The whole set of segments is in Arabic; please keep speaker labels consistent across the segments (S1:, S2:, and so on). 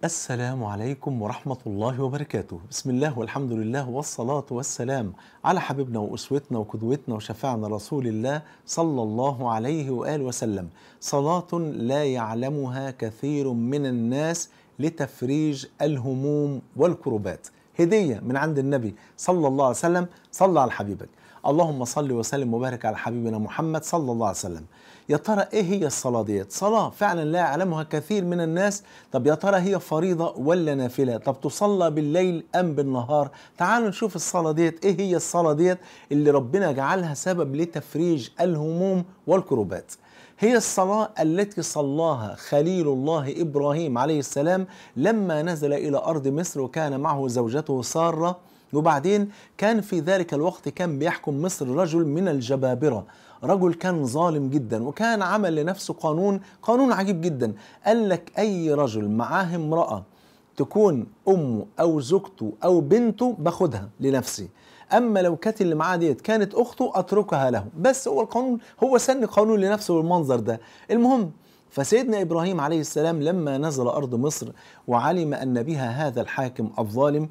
S1: السلام عليكم ورحمة الله وبركاته. بسم الله والحمد لله والصلاة والسلام على حبيبنا وأسوتنا وقدوتنا وشفاعنا رسول الله صلى الله عليه وآله وسلم. صلاة لا يعلمها كثير من الناس لتفريج الهموم والكربات، هدية من عند النبي صلى الله عليه وسلم. صلى على حبيبك. اللهم صل وسلم وبارك على حبيبنا محمد صلى الله عليه وسلم. يا ترى ايه هي الصلاة ديت؟ صلاة فعلا لا يعلمها كثير من الناس. طب يا ترى هي فريضة ولا نافلة؟ طب تصلى بالليل ام بالنهار؟ تعالوا نشوف الصلاة ديت ايه هي الصلاة ديت اللي ربنا جعلها سبب لتفريج الهموم والكروبات. هي الصلاة التي صلاها خليل الله إبراهيم عليه السلام لما نزل إلى أرض مصر وكان معه زوجته سارة. وبعدين كان في ذلك الوقت كان بيحكم مصر رجل من الجبابرة، رجل كان ظالم جدا، وكان عمل لنفسه قانون عجيب جدا. قال لك أي رجل معاه امرأة تكون أمه أو زوجته أو بنته باخدها لنفسي، أما لو كانت اللي معاه ديت كانت أخته أتركها له. بس هو القانون، هو سن قانون لنفسه بالمنظر ده. المهم، فسيدنا إبراهيم عليه السلام لما نزل أرض مصر وعلم أن بها هذا الحاكم الظالم،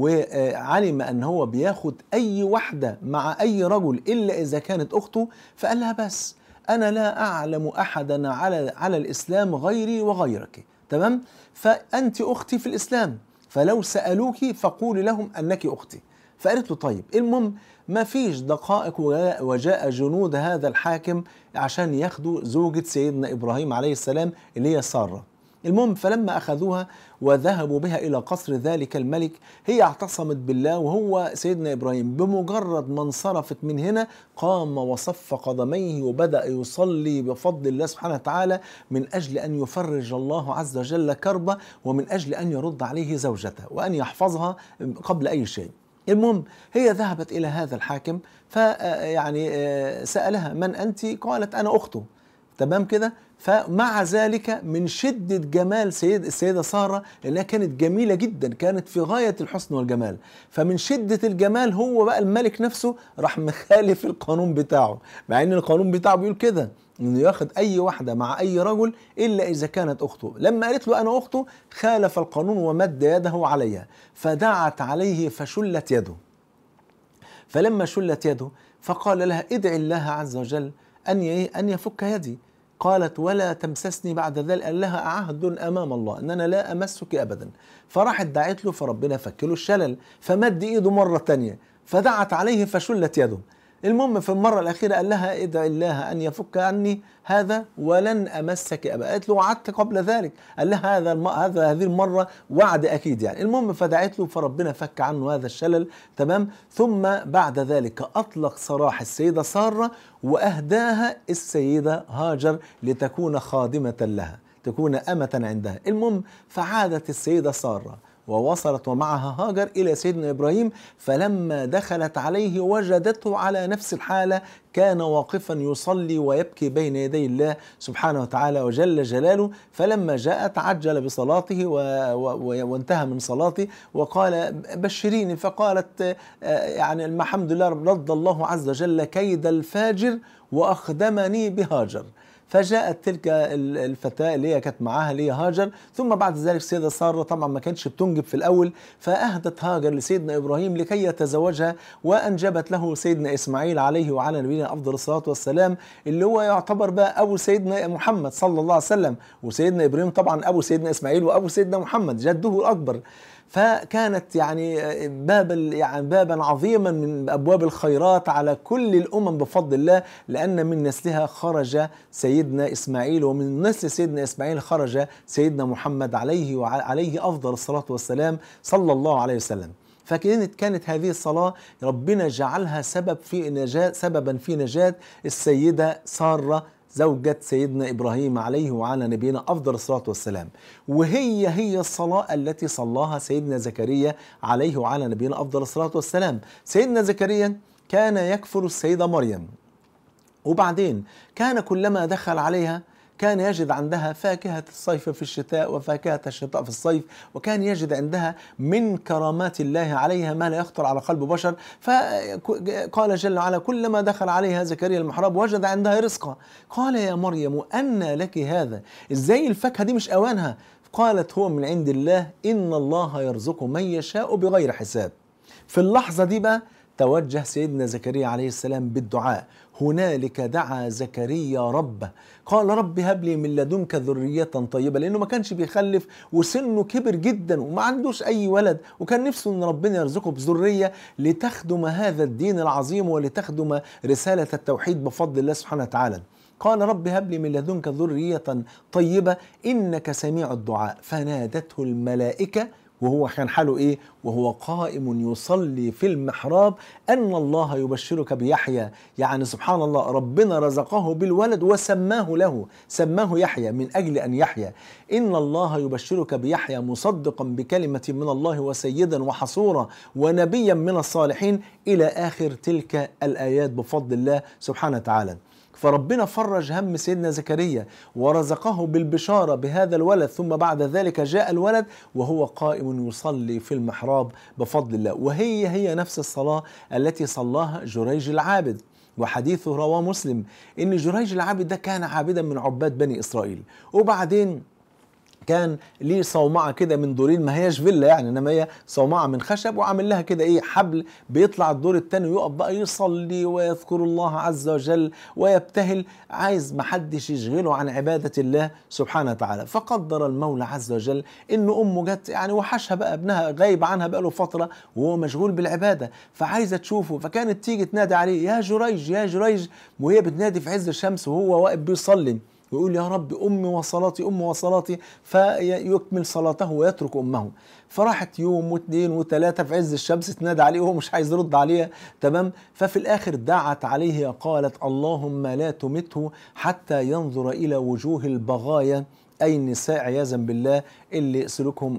S1: وعلم أن هو بياخد أي واحدة مع أي رجل إلا إذا كانت أخته، فقال لها بس أنا لا أعلم أحدا على الإسلام غيري وغيرك، تمام؟ فأنت أختي في الإسلام، فلو سألوك فقولي لهم أنك أختي. فقالت له طيب. المهم، ما فيش دقائق وجاء جنود هذا الحاكم عشان ياخدوا زوجة سيدنا إبراهيم عليه السلام اللي هي سارة. المهم، فلما أخذوها وذهبوا بها إلى قصر ذلك الملك، هي اعتصمت بالله، وهو سيدنا إبراهيم بمجرد ما انصرفت من هنا قام وصف قدميه وبدأ يصلي بفضل الله سبحانه وتعالى من أجل أن يفرج الله عز وجل كربه، ومن أجل أن يرد عليه زوجته وأن يحفظها قبل أي شيء. المهم، هي ذهبت إلى هذا الحاكم فيعني سألها من أنت؟ قالت أنا أخته، تمام كده. فمع ذلك من شدة جمال السيدة سارة، لأنها كانت جميلة جدا، كانت في غاية الحسن والجمال، فمن شدة الجمال هو بقى الملك نفسه راح مخالف القانون بتاعه، مع ان القانون بتاعه بيقول كده انه ياخد اي واحدة مع اي رجل الا اذا كانت اخته. لما قالت له انا اخته خالف القانون ومد يده عليها، فدعت عليه فشلت يده. فلما شلت يده فقال لها ادعي الله عز وجل أن يفك يدي. قالت ولا تمسسني بعد ذلك. قال لها عهد أمام الله أن أنا لا أمسك أبدا. فراحت دعت له فربنا فك له الشلل، فمد إيده مرة تانية فدعت عليه فشلت يده. المهم في المرة الأخيرة قال لها ادعي الله أن يفك عني هذا ولن أمسك أبدا. قالت له وعدت قبل ذلك. قال لها هذه المرة وعد أكيد يعني. المهم فدعت له فربنا فك عنه هذا الشلل، تمام. ثم بعد ذلك أطلق سراح السيدة سارة وأهداها السيدة هاجر لتكون خادمة لها، تكون أمة عندها. المهم فعادت السيدة سارة ووصلت ومعها هاجر إلى سيدنا إبراهيم، فلما دخلت عليه وجدته على نفس الحالة، كان واقفا يصلي ويبكي بين يدي الله سبحانه وتعالى وجل جلاله. فلما جاء تعجل بصلاته وانتهى من صلاته وقال بشريني، فقالت يعني الحمد لله رد الله عز وجل كيد الفاجر وأخدمني بهاجر. فجاءت تلك الفتاة اللي هي كانت معاها اللي هي هاجر. ثم بعد ذلك السيدة سارة طبعا ما كانتش بتنجب في الأول، فأهدت هاجر لسيدنا إبراهيم لكي يتزوجها، وأنجبت له سيدنا إسماعيل عليه وعلى نبينا أفضل الصلاة والسلام، اللي هو يعتبر بقى أبو سيدنا محمد صلى الله عليه وسلم. وسيدنا إبراهيم طبعا أبو سيدنا إسماعيل وأبو سيدنا محمد جده الأكبر. فكانت يعني بابا عظيما من أبواب الخيرات على كل الأمم بفضل الله، لأن من نسلها خرج سيدنا إسماعيل، ومن نسل سيدنا إسماعيل خرج سيدنا محمد عليه أفضل الصلاة والسلام صلى الله عليه وسلم. فكانت هذه الصلاة ربنا جعلها سببا في نجاة السيدة سارة زوجة سيدنا إبراهيم عليه وعلى نبينا أفضل الصلاة والسلام. وهي الصلاة التي صلاها سيدنا زكريا عليه وعلى نبينا أفضل الصلاة والسلام. سيدنا زكريا كان يكفل السيدة مريم، وبعدين كان كلما دخل عليها كان يجد عندها فاكهة الصيف في الشتاء وفاكهة الشتاء في الصيف، وكان يجد عندها من كرامات الله عليها ما لا يخطر على قلب بشر. فقال جل وعلا كلما دخل عليها زكريا المحراب وجد عندها رزقا. قال يا مريم أنى لك هذا؟ ازاي الفاكهة دي مش أوانها؟ قالت هو من عند الله إن الله يرزق من يشاء بغير حساب. في اللحظة دي بقى توجه سيدنا زكريا عليه السلام بالدعاء. هنالك دعا زكريا ربه قال رب هب لي من لدنك ذرية طيبة، لأنه ما كانش بيخلف وسنه كبر جدا وما عندوش أي ولد، وكان نفسه أن ربنا يرزقه بذرية لتخدم هذا الدين العظيم ولتخدم رسالة التوحيد بفضل الله سبحانه وتعالى. قال رب هب لي من لدنك ذرية طيبة إنك سميع الدعاء. فنادته الملائكة وهو كان حاله إيه؟ وهو قائم يصلي في المحراب أن الله يبشرك بيحيى. يعني سبحان الله، ربنا رزقه بالولد وسماه له، سماه يحيى من أجل أن يحيى. إن الله يبشرك بيحيى مصدقا بكلمة من الله وسيدا وحصورا ونبيا من الصالحين إلى آخر تلك الآيات بفضل الله سبحانه وتعالى. فربنا فرج هم سيدنا زكريا ورزقه بالبشارة بهذا الولد، ثم بعد ذلك جاء الولد وهو قائم يصلي في المحراب بفضل الله. وهي نفس الصلاة التي صلاها جريج العابد، وحديثه رواه مسلم إن جريج العابد ده كان عابدا من عباد بني إسرائيل، وبعدين كان ليه صومعة كده من دورين، ما هياش فيلا يعني، انما هي صومعة من خشب وعامل لها كده ايه حبل، بيطلع الدور التاني ويقف بقى يصلي ويذكر الله عز وجل ويبتهل، عايز محدش يشغله عن عبادة الله سبحانه وتعالى. فقدر المولى عز وجل ان امه جت يعني وحشها بقى ابنها، غايب عنها بقى له فترة وهو مشغول بالعبادة، فعايزة تشوفه، فكانت تيجي تنادي عليه يا جريج يا جريج، وهي بتنادي في عز الشمس وهو واقف بيصلي، ويقول يا رب أمي وصلاتي أمي وصلاتي، فيكمل صلاته ويترك أمه. فراحت يوم واثنين وثلاثة في عز الشمس تنادى عليه وهو مش عايز يرد عليها، تمام. ففي الآخر دعت عليه قالت اللهم لا تمته حتى ينظر إلى وجوه البغايا، أي النساء عياذا بالله اللي سلوكهم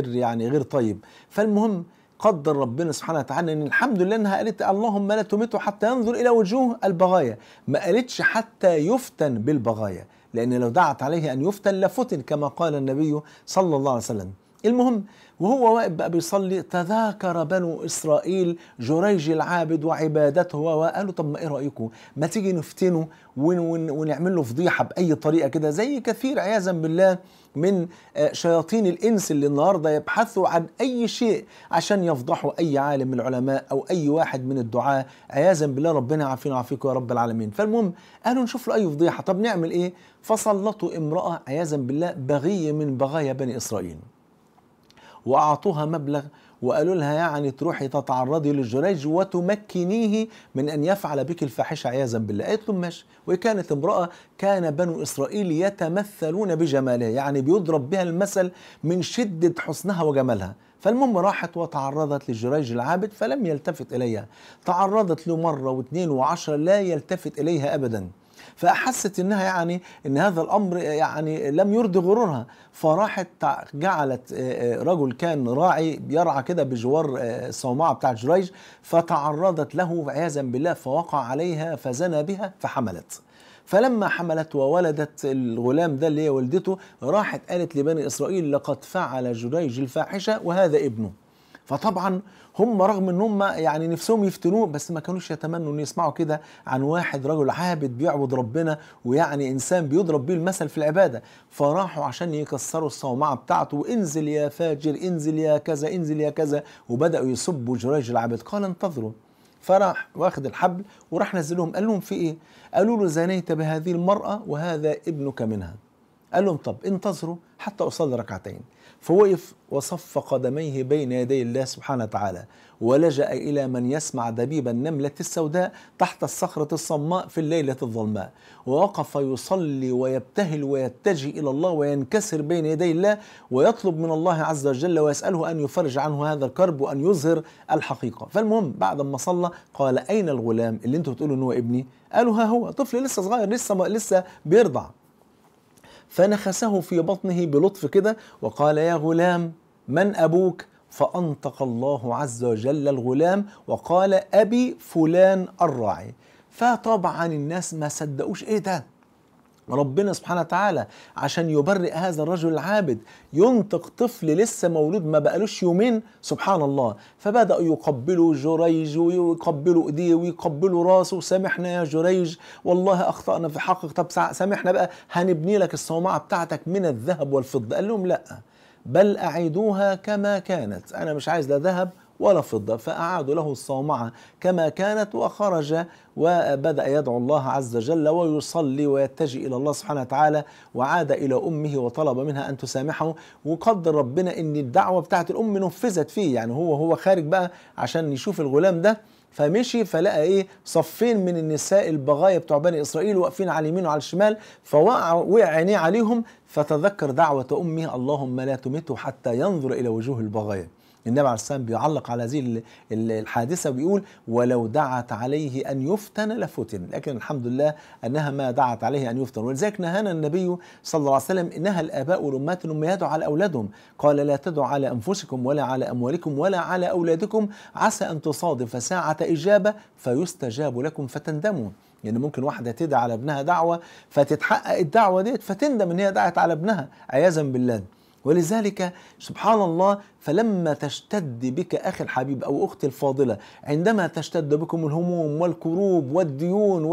S1: غير طيب. فالمهم قدر ربنا سبحانه وتعالى ان الحمد لله انها قالت اللهم لا تمته حتى ينظر الى وجوه البغايا، ما قالتش حتى يفتن بالبغايا، لان لو دعت عليه ان يفتن لفتن كما قال النبي صلى الله عليه وسلم. المهم وهو واقف بقى بيصلي تذاكر بنو اسرائيل جريج العابد وعبادته، وقالوا طب ما ايه رايكم ما تيجي نفتنه ونعمل له فضيحه باي طريقه كده، زي كثير عياذا بالله من شياطين الانس اللي النهارده يبحثوا عن اي شيء عشان يفضحوا اي عالم من العلماء او اي واحد من الدعاة عياذا بالله، ربنا يعافينا ويعافيكم يا رب العالمين. فالمهم قالوا نشوف له اي فضيحه، طب نعمل ايه؟ فسلطوا امراه عياذا بالله بغيه من بغايا بني اسرائيل، وأعطوها مبلغ وقالوا لها يعني تروحي تتعرضي للجريج وتمكنيه من أن يفعل بك الفاحشة عياذا بالله. قالت لهم ماشي. وكانت امرأة كان بنو إسرائيل يتمثلون بجمالها، يعني بيضرب بها المثل من شدة حسنها وجمالها. فالمهم راحت وتعرضت لجريج العابد فلم يلتفت إليها، تعرضت له مرة واثنين وعشرة لا يلتفت إليها أبدا، فأحست إنها يعني إن هذا الأمر يعني لم يرضي غرورها، فراحت جعلت رجل كان راعي بيرعى كده بجوار الصومعة بتاعت جريج، فتعرضت له عياذا بالله فوقع عليها فزنى بها فحملت. فلما حملت وولدت الغلام ده اللي هي ولدته، راحت قالت لبني إسرائيل لقد فعل جريج الفاحشة وهذا ابنه. فطبعا هم رغم ان هم يعني نفسهم يفتنوه، بس ما كانوش يتمنوا ان يسمعوا كده عن واحد رجل عابد بيعبد ربنا ويعني انسان بيضرب بيه المثل في العباده. فراحوا عشان يكسروا الصومعه بتاعته، وانزل يا فاجر انزل يا كذا انزل يا كذا، وبداوا يسبوا جريج العابد. قال انتظروا، فراح واخد الحبل وراح نزلهم. قال لهم في ايه؟ قالوا له زنيت بهذه المراه وهذا ابنك منها. قال لهم طب انتظروا حتى أصلي ركعتين. فوقف وصف قدميه بين يدي الله سبحانه وتعالى، ولجأ إلى من يسمع دبيب النملة السوداء تحت الصخرة الصماء في الليلة الظلماء، ووقف يصلي ويبتهل ويتجه إلى الله وينكسر بين يدي الله ويطلب من الله عز وجل ويسأله أن يفرج عنه هذا الكرب وأن يظهر الحقيقة. فالمهم بعد ما صلى قال أين الغلام اللي انتوا بتقولوا إن هو ابني؟ قالوا ها هو طفل لسه صغير لسه بيرضع. فنخسه في بطنه بلطف كده وقال يا غلام من أبوك؟ فأنطق الله عز وجل الغلام وقال أبي فلان الراعي. فطبعا الناس ما صدقوش ايه ده، ربنا سبحانه وتعالى عشان يبرئ هذا الرجل العابد ينطق طفل لسه مولود ما بقالوش يومين، سبحان الله، فبدأوا يقبلوا جريج ويقبلوا ايديه ويقبلوا راسه، سامحنا يا جريج والله اخطأنا في حقك، طب سامحنا بقى هنبني لك الصومعة بتاعتك من الذهب والفضة. قال لهم لا، بل أعيدوها كما كانت، أنا مش عايز لا ذهب ولا فضة. فأعادوا له الصومعة كما كانت، وخرج وبدأ يدعو الله عز وجل ويصلي ويتجه إلى الله سبحانه وتعالى، وعاد إلى أمه وطلب منها أن تسامحه. وقدر ربنا أن الدعوة بتاعت الأم نفذت فيه، يعني هو خارج بقى عشان يشوف الغلام ده، فمشي فلقى ايه، صفين من النساء البغايا بتوع بني اسرائيل واقفين على اليمين وعلى الشمال، وقع عينيه عليهم، فتذكر دعوة امه اللهم لا تمته حتى ينظر الى وجوه البغايا. النبي عليه السلام بيعلق على هذه الحادثة بيقول ولو دعت عليه أن يفتن لفتن، لكن الحمد لله أنها ما دعت عليه أن يفتن. ولذلك نهانا النبي صلى الله عليه وسلم، نهى الآباء والأمهات أنهم يدعوا على أولادهم، قال لا تدعوا على أنفسكم ولا على أموالكم ولا على أولادكم عسى أن تصادف ساعة إجابة فيستجاب لكم فتندموا. يعني ممكن واحدة تدعي على ابنها دعوة فتتحقق الدعوة ديت فتندم ان هي دعت على ابنها عياذا بالله. ولذلك سبحان الله، فلما تشتد بك أخي الحبيب أو أختي الفاضلة، عندما تشتد بكم الهموم والكروب والديون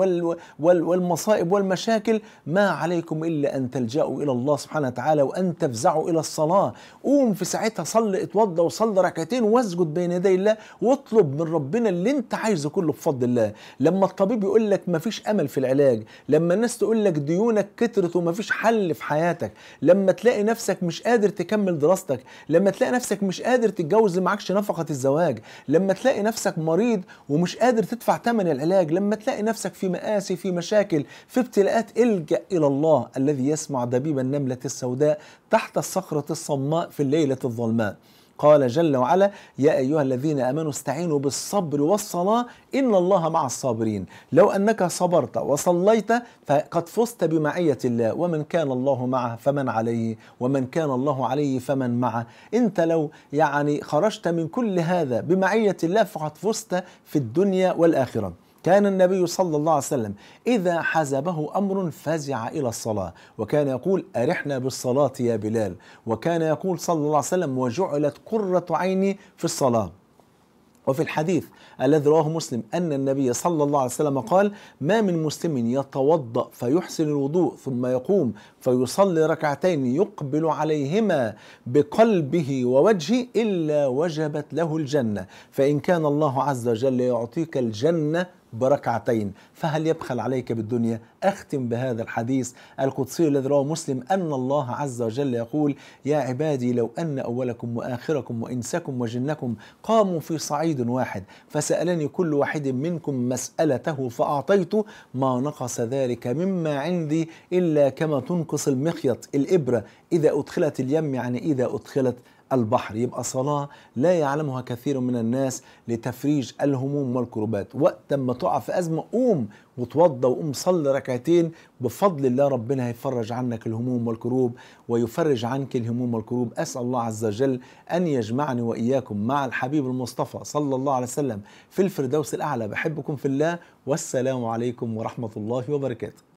S1: والمصائب والمشاكل، ما عليكم إلا أن تلجأوا إلى الله سبحانه وتعالى وأن تفزعوا إلى الصلاة. قوم في ساعتها صلي، اتوضى وصلي ركعتين واسجد بين يدي الله واطلب من ربنا اللي انت عايزه كله بفضل الله. لما الطبيب يقول لك مفيش أمل في العلاج، لما الناس تقول لك ديونك كترت ومفيش حل في حياتك، لما تلاقي نفسك مش قادر تكمل دراستك، لما تلاقي نفسك مش قادر تتجوز معكش نفقة الزواج، لما تلاقي نفسك مريض ومش قادر تدفع ثمن العلاج، لما تلاقي نفسك في مآسي، في مشاكل، في ابتلاءات، الجأ إلى الله الذي يسمع دبيب النملة السوداء تحت الصخرة الصماء في الليلة الظلماء. قال جل وعلا يا أيها الذين آمنوا استعينوا بالصبر والصلاة إن الله مع الصابرين. لو أنك صبرت وصليت فقد فزت بمعية الله، ومن كان الله معه فمن عليه، ومن كان الله عليه فمن معه. أنت لو يعني خرجت من كل هذا بمعية الله فقد فزت في الدنيا والآخرة. كان النبي صلى الله عليه وسلم إذا حزبه أمر فزع إلى الصلاة، وكان يقول أرحنا بالصلاة يا بلال، وكان يقول صلى الله عليه وسلم وجعلت قرة عيني في الصلاة. وفي الحديث الذي رواه مسلم أن النبي صلى الله عليه وسلم قال ما من مسلم يتوضأ فيحسن الوضوء ثم يقوم فيصلي ركعتين يقبل عليهما بقلبه ووجهه إلا وجبت له الجنة، فإن كان الله عز وجل يعطيك الجنة بركعتين فهل يبخل عليك بالدنيا؟ أختم بهذا الحديث القدسي الذي رواه مسلم أن الله عز وجل يقول يا عبادي لو أن أولكم وآخركم وإنسكم وجنكم قاموا في صعيد واحد فسألني كل واحد منكم مسألته فأعطيت ما نقص ذلك مما عندي إلا كما تنقص المخيط الإبرة إذا أدخلت اليم، يعني إذا أدخلت البحر. يبقى صلاة لا يعلمها كثير من الناس لتفريج الهموم والكربات. وقت ما تقع في أزمة قوم وتوضى وقوم صلي ركعتين، بفضل الله ربنا هيفرج عنك الهموم والكروب ويفرج عنك الهموم والكروب. أسأل الله عز وجل أن يجمعني وإياكم مع الحبيب المصطفى صلى الله عليه وسلم في الفردوس الأعلى. بحبكم في الله، والسلام عليكم ورحمة الله وبركاته.